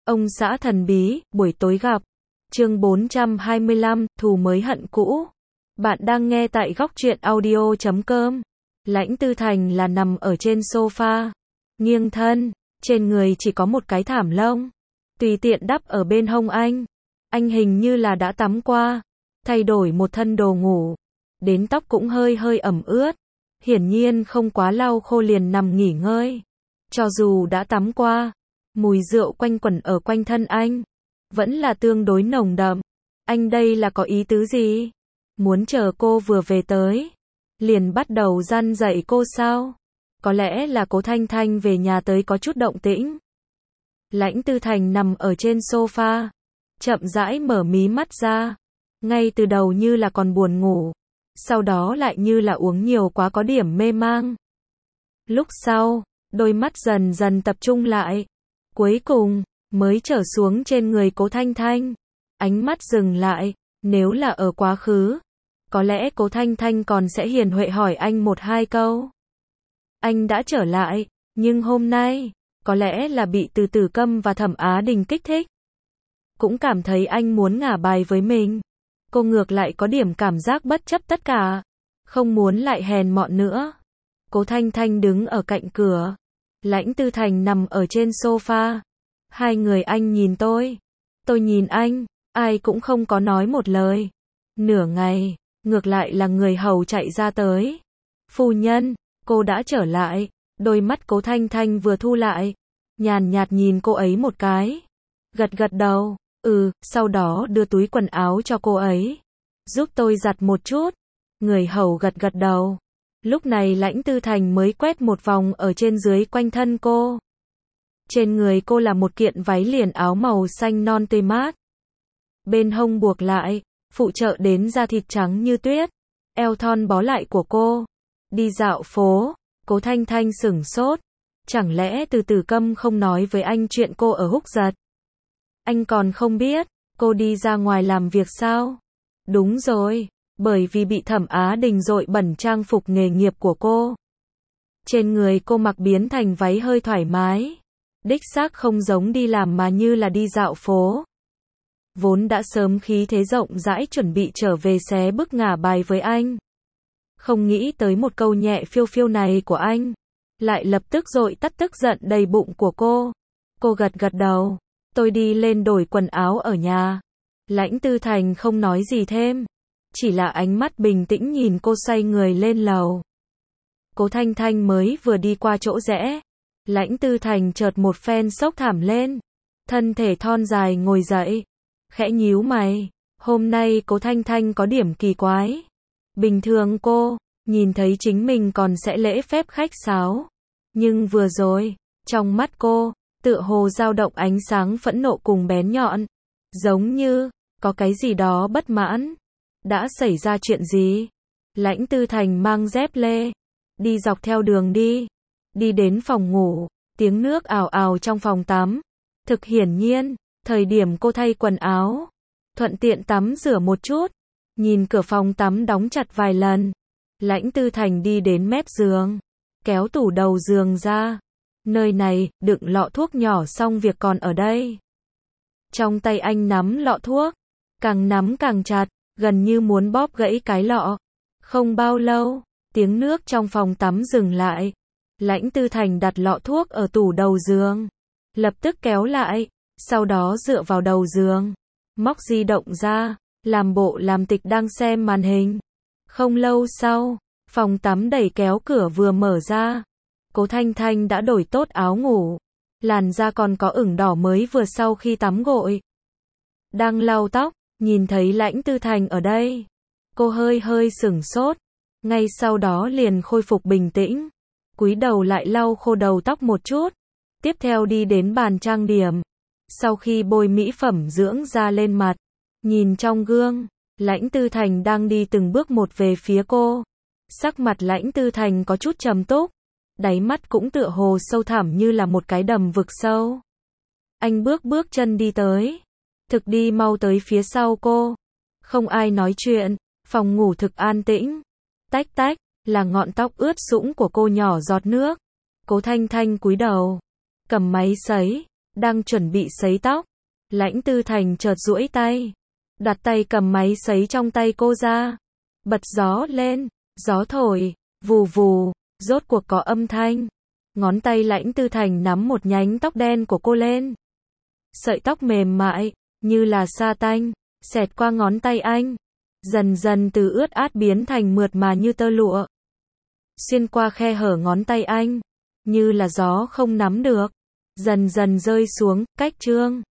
Ông xã thần bí, buổi tối gặp. Chương 425, thù mới hận cũ. Bạn đang nghe tại góc truyện audio.com. Lãnh Tư Thành là nằm ở trên sofa, nghiêng thân, trên người chỉ có một cái thảm lông, tùy tiện đắp ở bên hông anh. Anh hình như là đã tắm qua, thay đổi một thân đồ ngủ, đến tóc cũng hơi hơi ẩm ướt, hiển nhiên không quá lau khô liền nằm nghỉ ngơi. Cho dù đã tắm qua, mùi rượu quanh quẩn ở quanh thân anh, vẫn là tương đối nồng đậm. Anh đây là có ý tứ gì? Muốn chờ cô vừa về tới, liền bắt đầu răn dạy cô sao? Có lẽ là Cố Thanh Thanh về nhà tới có chút động tĩnh. Lãnh Tư Thành nằm ở trên sofa, chậm rãi mở mí mắt ra. Ngay từ đầu như là còn buồn ngủ, sau đó lại như là uống nhiều quá có điểm mê mang. Lúc sau, đôi mắt dần dần tập trung lại, cuối cùng mới trở xuống trên người Cố Thanh Thanh. Ánh mắt dừng lại, nếu là ở quá khứ, có lẽ Cố Thanh Thanh còn sẽ hiền huệ hỏi anh một hai câu. Anh đã trở lại, nhưng hôm nay, có lẽ là bị Từ Tử Câm và Thẩm Á Đình kích thích. Cũng cảm thấy anh muốn ngả bài với mình. Cô ngược lại có điểm cảm giác bất chấp tất cả, không muốn lại hèn mọn nữa. Cố Thanh Thanh đứng ở cạnh cửa, Lãnh Tư Thành nằm ở trên sofa. Hai người anh nhìn tôi nhìn anh, ai cũng không có nói một lời. Nửa ngày, ngược lại là người hầu chạy ra tới. Phu nhân, cô đã trở lại. Đôi mắt Cố Thanh Thanh vừa thu lại, nhàn nhạt nhìn cô ấy một cái, gật gật đầu, sau đó đưa túi quần áo cho cô ấy. Giúp tôi giặt một chút. Người hầu gật gật đầu. Lúc này Lãnh Tư Thành mới quét một vòng ở trên dưới quanh thân cô. Trên người cô là một kiện váy liền áo màu xanh non tươi mát. Bên hông buộc lại, phụ trợ đến da thịt trắng như tuyết, eo thon bó lại của cô. Đi dạo phố, Cố Thanh Thanh sửng sốt. Chẳng lẽ Từ Tử Câm không nói với anh chuyện cô ở Húc Giật? Anh còn không biết, cô đi ra ngoài làm việc sao? Đúng rồi, bởi vì bị Thẩm Á Đình dội bẩn trang phục nghề nghiệp của cô. Trên người cô mặc biến thành váy hơi thoải mái. Đích xác không giống đi làm mà như là đi dạo phố. Vốn đã sớm khí thế rộng rãi chuẩn bị trở về xé bức ngả bài với anh. Không nghĩ tới một câu nhẹ phiêu phiêu này của anh, lại lập tức dội tắt tức giận đầy bụng của cô. Cô gật gật đầu. Tôi đi lên đổi quần áo ở nhà. Lãnh Tư Thành không nói gì thêm, chỉ là ánh mắt bình tĩnh nhìn cô xoay người lên lầu. Cố Thanh Thanh mới vừa đi qua chỗ rẽ, Lãnh Tư Thành chợt một phen xốc thảm lên, thân thể thon dài ngồi dậy, khẽ nhíu mày. Hôm nay Cố Thanh Thanh có điểm kỳ quái. Bình thường cô nhìn thấy chính mình còn sẽ lễ phép khách sáo, nhưng vừa rồi, trong mắt cô tựa hồ dao động ánh sáng phẫn nộ cùng bén nhọn, giống như có cái gì đó bất mãn. Đã xảy ra chuyện gì? Lãnh Tư Thành mang dép lê, đi dọc theo đường đi đến phòng ngủ, tiếng nước ào ào trong phòng tắm. Thực hiển nhiên, thời điểm cô thay quần áo, thuận tiện tắm rửa một chút, nhìn cửa phòng tắm đóng chặt vài lần. Lãnh Tư Thành đi đến mép giường, kéo tủ đầu giường ra. Nơi này, đựng lọ thuốc nhỏ xong việc còn ở đây. Trong tay anh nắm lọ thuốc, càng nắm càng chặt, gần như muốn bóp gãy cái lọ. Không bao lâu, tiếng nước trong phòng tắm dừng lại. Lãnh Tư Thành đặt lọ thuốc ở tủ đầu giường, lập tức kéo lại, sau đó dựa vào đầu giường, móc di động ra, làm bộ làm tịch đang xem màn hình. Không lâu sau, phòng tắm đẩy kéo cửa vừa mở ra. Cố Thanh Thanh đã đổi tốt áo ngủ, làn da còn có ửng đỏ mới vừa sau khi tắm gội. Đang lau tóc, nhìn thấy Lãnh Tư Thành ở đây, cô hơi hơi sửng sốt, ngay sau đó liền khôi phục bình tĩnh, cúi đầu lại lau khô đầu tóc một chút, tiếp theo đi đến bàn trang điểm. Sau khi bôi mỹ phẩm dưỡng da lên mặt, nhìn trong gương, Lãnh Tư Thành đang đi từng bước một về phía cô. Sắc mặt Lãnh Tư Thành có chút trầm túc, đáy mắt cũng tựa hồ sâu thẳm như là một cái đầm vực sâu. Anh bước chân đi tới, thực đi mau tới phía sau cô. Không ai nói chuyện, phòng ngủ thực an tĩnh. Tách tách, là ngọn tóc ướt sũng của cô nhỏ giọt nước. Cố Thanh Thanh cúi đầu, cầm máy sấy, đang chuẩn bị sấy tóc. Lãnh Tư Thành chợt duỗi tay, đặt tay cầm máy sấy trong tay cô ra. Bật gió lên, gió thổi, vù vù, rốt cuộc có âm thanh. Ngón tay Lãnh Tư Thành nắm một nhánh tóc đen của cô lên. Sợi tóc mềm mại, như là sa tanh, xẹt qua ngón tay anh. Dần dần từ ướt át biến thành mượt mà như tơ lụa. Xuyên qua khe hở ngón tay anh, như là gió không nắm được. Dần dần rơi xuống, cách Trương